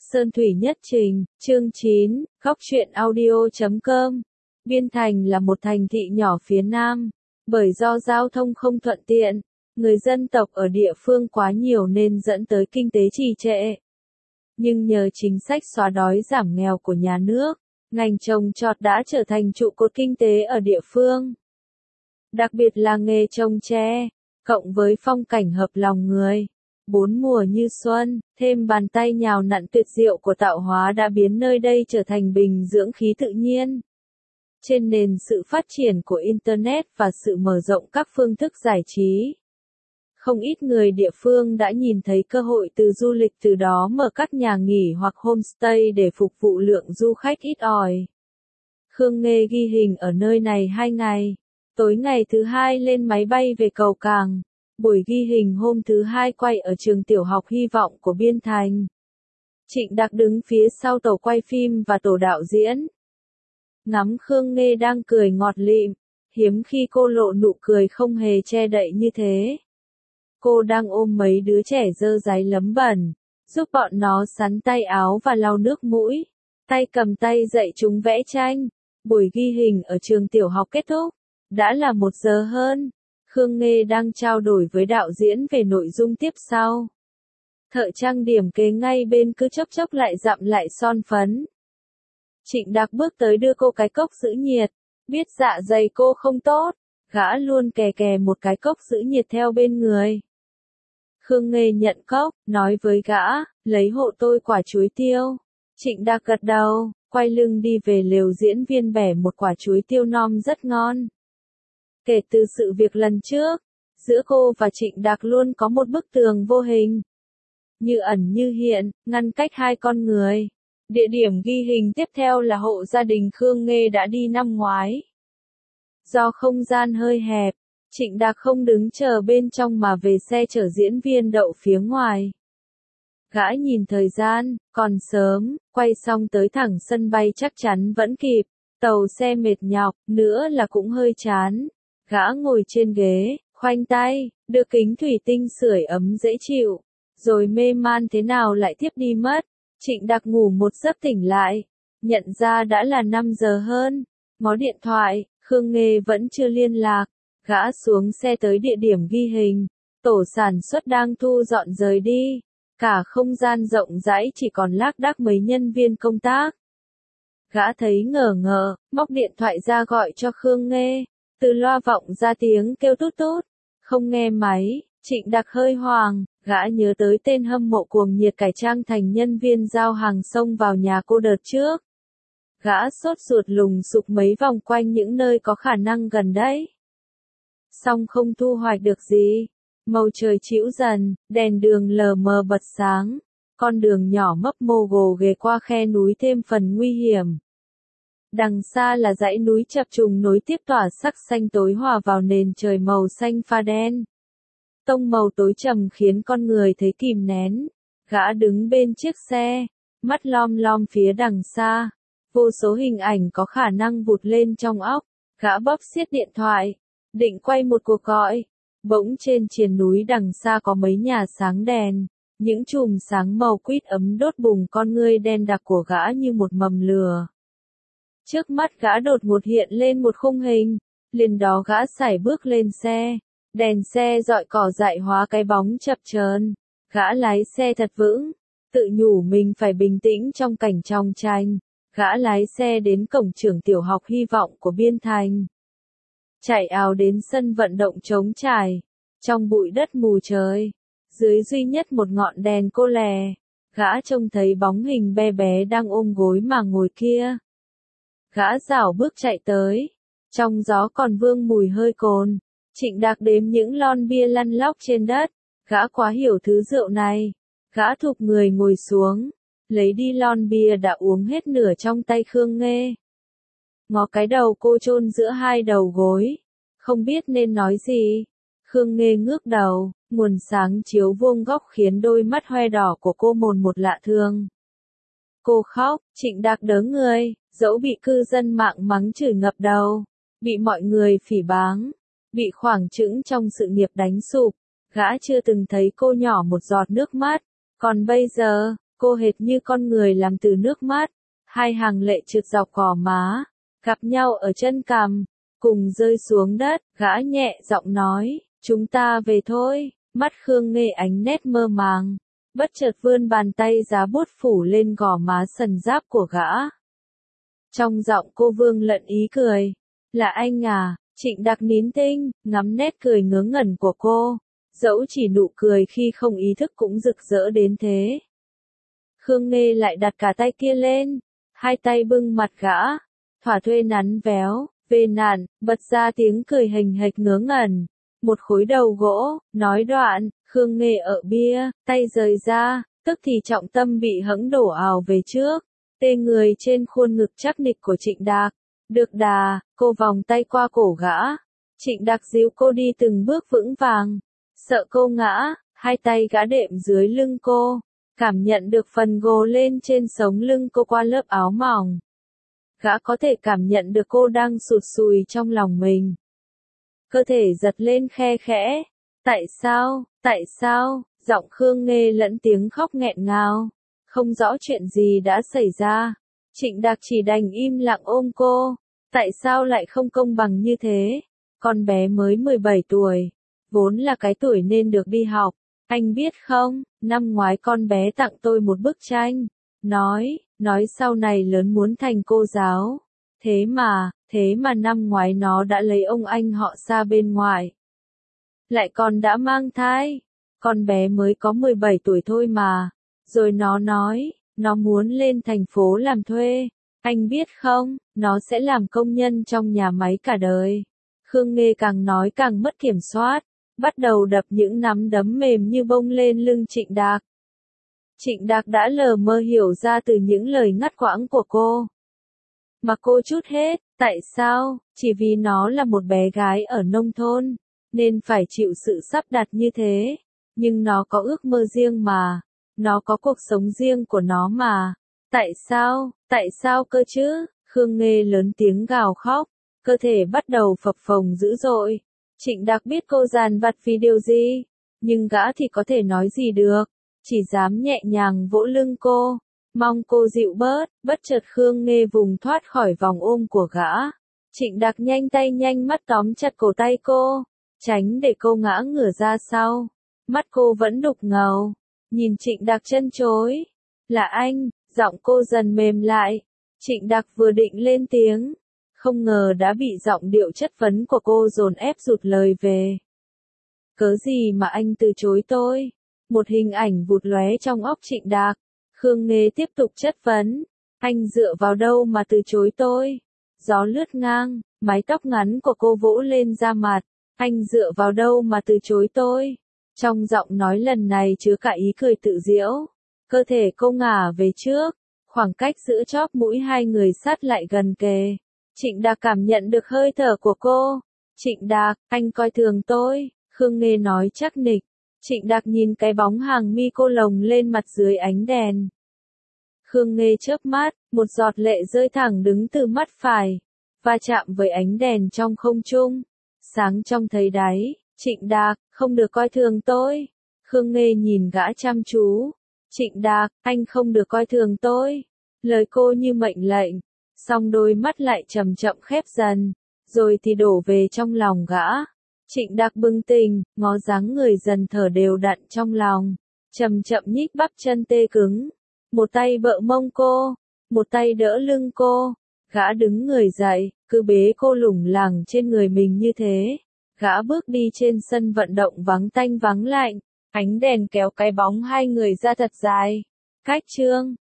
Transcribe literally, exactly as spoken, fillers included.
Sơn Thủy Nhất Trình, chương chín, góc truyện audio chấm com. Biên Thành là một thành thị nhỏ phía Nam. Bởi do giao thông không thuận tiện, người dân tộc ở địa phương quá nhiều nên dẫn tới kinh tế trì trệ. Nhưng nhờ chính sách xóa đói giảm nghèo của nhà nước, ngành trồng trọt đã trở thành trụ cột kinh tế ở địa phương. Đặc biệt là nghề trồng tre, cộng với phong cảnh hợp lòng người. Bốn mùa như xuân, thêm bàn tay nhào nặn tuyệt diệu của tạo hóa đã biến nơi đây trở thành bình dưỡng khí tự nhiên. Trên nền sự phát triển của Internet và sự mở rộng các phương thức giải trí, không ít người địa phương đã nhìn thấy cơ hội từ du lịch, từ đó mở các nhà nghỉ hoặc homestay để phục vụ lượng du khách ít ỏi. Khương Nghê ghi hình ở nơi này hai ngày. Tối ngày thứ hai lên máy bay về cầu Cảng. Buổi ghi hình hôm thứ hai quay ở trường tiểu học Hy vọng của Biên Thành. Trịnh Đạc đứng phía sau tổ quay phim và tổ đạo diễn. Ngắm Khương Nghê đang cười ngọt lịm, hiếm khi cô lộ nụ cười không hề che đậy như thế. Cô đang ôm mấy đứa trẻ dơ dáy lấm bẩn, giúp bọn nó sắn tay áo và lau nước mũi, tay cầm tay dạy chúng vẽ tranh. Buổi ghi hình ở trường tiểu học kết thúc, đã là một giờ hơn. Khương Nghê đang trao đổi với đạo diễn về nội dung tiếp sau. Thợ trang điểm kế ngay bên cứ chốc chốc lại dặm lại son phấn. Trịnh Đạc bước tới đưa cô cái cốc giữ nhiệt, biết dạ dày cô không tốt, gã luôn kè kè một cái cốc giữ nhiệt theo bên người. Khương Nghê nhận cốc, nói với gã, lấy hộ tôi quả chuối tiêu. Trịnh Đạc gật đầu, quay lưng đi về lều diễn viên bẻ một quả chuối tiêu non rất ngon. Kể từ sự việc lần trước, giữa cô và Trịnh Đạc luôn có một bức tường vô hình, như ẩn như hiện, ngăn cách hai con người. Địa điểm ghi hình tiếp theo là hộ gia đình Khương Nghê đã đi năm ngoái. Do không gian hơi hẹp, Trịnh Đạc không đứng chờ bên trong mà về xe chở diễn viên đậu phía ngoài. Gã nhìn thời gian, còn sớm, quay xong tới thẳng sân bay chắc chắn vẫn kịp. Tàu xe mệt nhọc, nữa là cũng hơi chán. Gã ngồi trên ghế, khoanh tay, đưa kính thủy tinh sưởi ấm dễ chịu, rồi mê man thế nào lại tiếp đi mất. Trịnh Đạc ngủ một giấc tỉnh lại, nhận ra đã là năm giờ hơn. Ngó điện thoại, Khương Nghê vẫn chưa liên lạc. Gã xuống xe tới địa điểm ghi hình, tổ sản xuất đang thu dọn rời đi. Cả không gian rộng rãi chỉ còn lác đác mấy nhân viên công tác. Gã thấy ngờ ngợ, móc điện thoại ra gọi cho Khương Nghê. Từ loa vọng ra tiếng kêu tút tút, không nghe máy. Trịnh Đạc hơi hoang, gã nhớ tới tên hâm mộ cuồng nhiệt cải trang thành nhân viên giao hàng xông vào nhà cô đợt trước. Gã sốt ruột lùng sục mấy vòng quanh những nơi có khả năng gần đấy. Xong không thu hoạch được gì. Màu trời chĩu dần, đèn đường lờ mờ bật sáng. Con đường nhỏ mấp mô gồ ghề qua khe núi thêm phần nguy hiểm. Đằng xa là dãy núi chập trùng nối tiếp tỏa sắc xanh tối hòa vào nền trời màu xanh pha đen. Tông màu tối trầm khiến con người thấy kìm nén. Gã đứng bên chiếc xe, mắt lom lom phía đằng xa. Vô số hình ảnh có khả năng vụt lên trong óc. Gã bóp siết điện thoại, định quay một cuộc gọi. Bỗng trên triền núi đằng xa có mấy nhà sáng đèn. Những chùm sáng màu quýt ấm đốt bùng con ngươi đen đặc của gã như một mầm lửa. Trước mắt gã đột ngột hiện lên một khung hình, liền đó gã sải bước lên xe, đèn xe rọi cỏ dại hóa cái bóng chập chờn. Gã lái xe thật vững, tự nhủ mình phải bình tĩnh trong cảnh trong tranh. Gã lái xe đến cổng trường tiểu học Hy vọng của Biên Thành. Chạy ào đến sân vận động trống trải, trong bụi đất mù trời, dưới duy nhất một ngọn đèn cô lè, gã trông thấy bóng hình bé bé đang ôm gối mà ngồi kia. Gã rảo bước chạy tới, trong gió còn vương mùi hơi cồn. Trịnh Đạc đếm những lon bia lăn lóc trên đất, gã quá hiểu thứ rượu này. Gã thụp người ngồi xuống, lấy đi lon bia đã uống hết nửa trong tay Khương Nghê. Ngó cái đầu cô chôn giữa hai đầu gối, không biết nên nói gì. Khương Nghê ngước đầu, nguồn sáng chiếu vuông góc khiến đôi mắt hoe đỏ của cô mồn một lạ thường. Cô khóc, Trịnh Đạc đớ người, dẫu bị cư dân mạng mắng chửi ngập đầu, bị mọi người phỉ báng, bị khoảng trững trong sự nghiệp đánh sụp, gã chưa từng thấy cô nhỏ một giọt nước mắt, còn bây giờ, cô hệt như con người làm từ nước mắt, hai hàng lệ trượt dọc gò má, gặp nhau ở chân cằm, cùng rơi xuống đất, gã nhẹ giọng nói, chúng ta về thôi, mắt Khương Nghê ánh nét mơ màng, bất chợt vươn bàn tay giá bút phủ lên gò má sần giáp của gã. Trong giọng cô vương lận ý cười, là anh à, Trịnh Đạc nín thinh, ngắm nét cười ngớ ngẩn của cô, dẫu chỉ nụ cười khi không ý thức cũng rực rỡ đến thế. Khương Nghê lại đặt cả tay kia lên, hai tay bưng mặt gã, thỏa thuê nắn véo, về nạn, bật ra tiếng cười hình hệt ngớ ngẩn. Một khối đầu gỗ, nói đoạn, Khương Nghê ở bia, tay rời ra, tức thì trọng tâm bị hẫng đổ ào về trước, tê người trên khuôn ngực chắc nịch của Trịnh Đạc. Được đà, cô vòng tay qua cổ gã. Trịnh Đạc díu cô đi từng bước vững vàng. Sợ cô ngã, hai tay gã đệm dưới lưng cô, cảm nhận được phần gồ lên trên sống lưng cô qua lớp áo mỏng. Gã có thể cảm nhận được cô đang sụt sùi trong lòng mình. Cơ thể giật lên khe khẽ. Tại sao, tại sao, giọng Khương Nghê lẫn tiếng khóc nghẹn ngào. Không rõ chuyện gì đã xảy ra. Trịnh Đạc chỉ đành im lặng ôm cô. Tại sao lại không công bằng như thế? Con bé mới mười bảy tuổi. Vốn là cái tuổi nên được đi học. Anh biết không, năm ngoái con bé tặng tôi một bức tranh. Nói, nói sau này lớn muốn thành cô giáo. Thế mà, thế mà năm ngoái nó đã lấy ông anh họ xa bên ngoài. Lại còn đã mang thai. Con bé mới có mười bảy tuổi thôi mà. Rồi nó nói, nó muốn lên thành phố làm thuê. Anh biết không, nó sẽ làm công nhân trong nhà máy cả đời. Khương Nghê càng nói càng mất kiểm soát, bắt đầu đập những nắm đấm mềm như bông lên lưng Trịnh Đạc. Trịnh Đạc đã lờ mơ hiểu ra từ những lời ngắt quãng của cô. Mà cô trút hết, tại sao? Chỉ vì nó là một bé gái ở nông thôn, nên phải chịu sự sắp đặt như thế. Nhưng nó có ước mơ riêng mà, nó có cuộc sống riêng của nó mà. Tại sao, tại sao cơ chứ? Khương Nghê lớn tiếng gào khóc, cơ thể bắt đầu phập phồng dữ dội. Trịnh Đạc biết cô dằn vặt vì điều gì, nhưng gã thì có thể nói gì được, chỉ dám nhẹ nhàng vỗ lưng cô, mong cô dịu bớt. Bất chợt Khương Nghê vùng thoát khỏi vòng ôm của gã. Trịnh Đạc nhanh tay nhanh mắt tóm chặt cổ tay cô, tránh để cô ngã ngửa ra sau. Mắt cô vẫn đục ngầu, nhìn Trịnh Đạc chân chối. Là anh, giọng cô dần mềm lại. Trịnh Đạc vừa định lên tiếng, không ngờ đã bị giọng điệu chất vấn của cô dồn ép rụt lời về. Cớ gì mà anh từ chối tôi? Một hình ảnh vụt lóe trong óc Trịnh Đạc. Khương Nghê tiếp tục chất vấn. Anh dựa vào đâu mà từ chối tôi? Gió lướt ngang, mái tóc ngắn của cô vỗ lên da mặt. Anh dựa vào đâu mà từ chối tôi? Trong giọng nói lần này chứa cả ý cười tự giễu. Cơ thể cô ngả về trước, khoảng cách giữa chóp mũi hai người sát lại gần kề. Trịnh Đạc cảm nhận được hơi thở của cô. Trịnh Đạc, anh coi thường tôi, Khương Nghê nói chắc nịch. Trịnh Đạc nhìn cái bóng hàng mi cô lồng lên mặt dưới ánh đèn. Khương Nghê chớp mắt, một giọt lệ rơi thẳng đứng từ mắt phải, va chạm với ánh đèn trong không trung. Sáng trong thấy đáy. Trịnh Đạc, không được coi thường tôi. Khương Nghê nhìn gã chăm chú. Trịnh Đạc, anh không được coi thường tôi. Lời cô như mệnh lệnh, song đôi mắt lại chậm chậm khép dần, rồi thì đổ về trong lòng gã. Trịnh Đạc bừng tỉnh, ngó dáng người dần thở đều đặn trong lòng, chậm chậm nhích bắp chân tê cứng. Một tay bợ mông cô, một tay đỡ lưng cô. Gã đứng người dậy, cứ bế cô lủng lẳng trên người mình như thế. Gã bước đi trên sân vận động vắng tanh vắng lạnh, ánh đèn kéo cái bóng hai người ra thật dài. Cách chương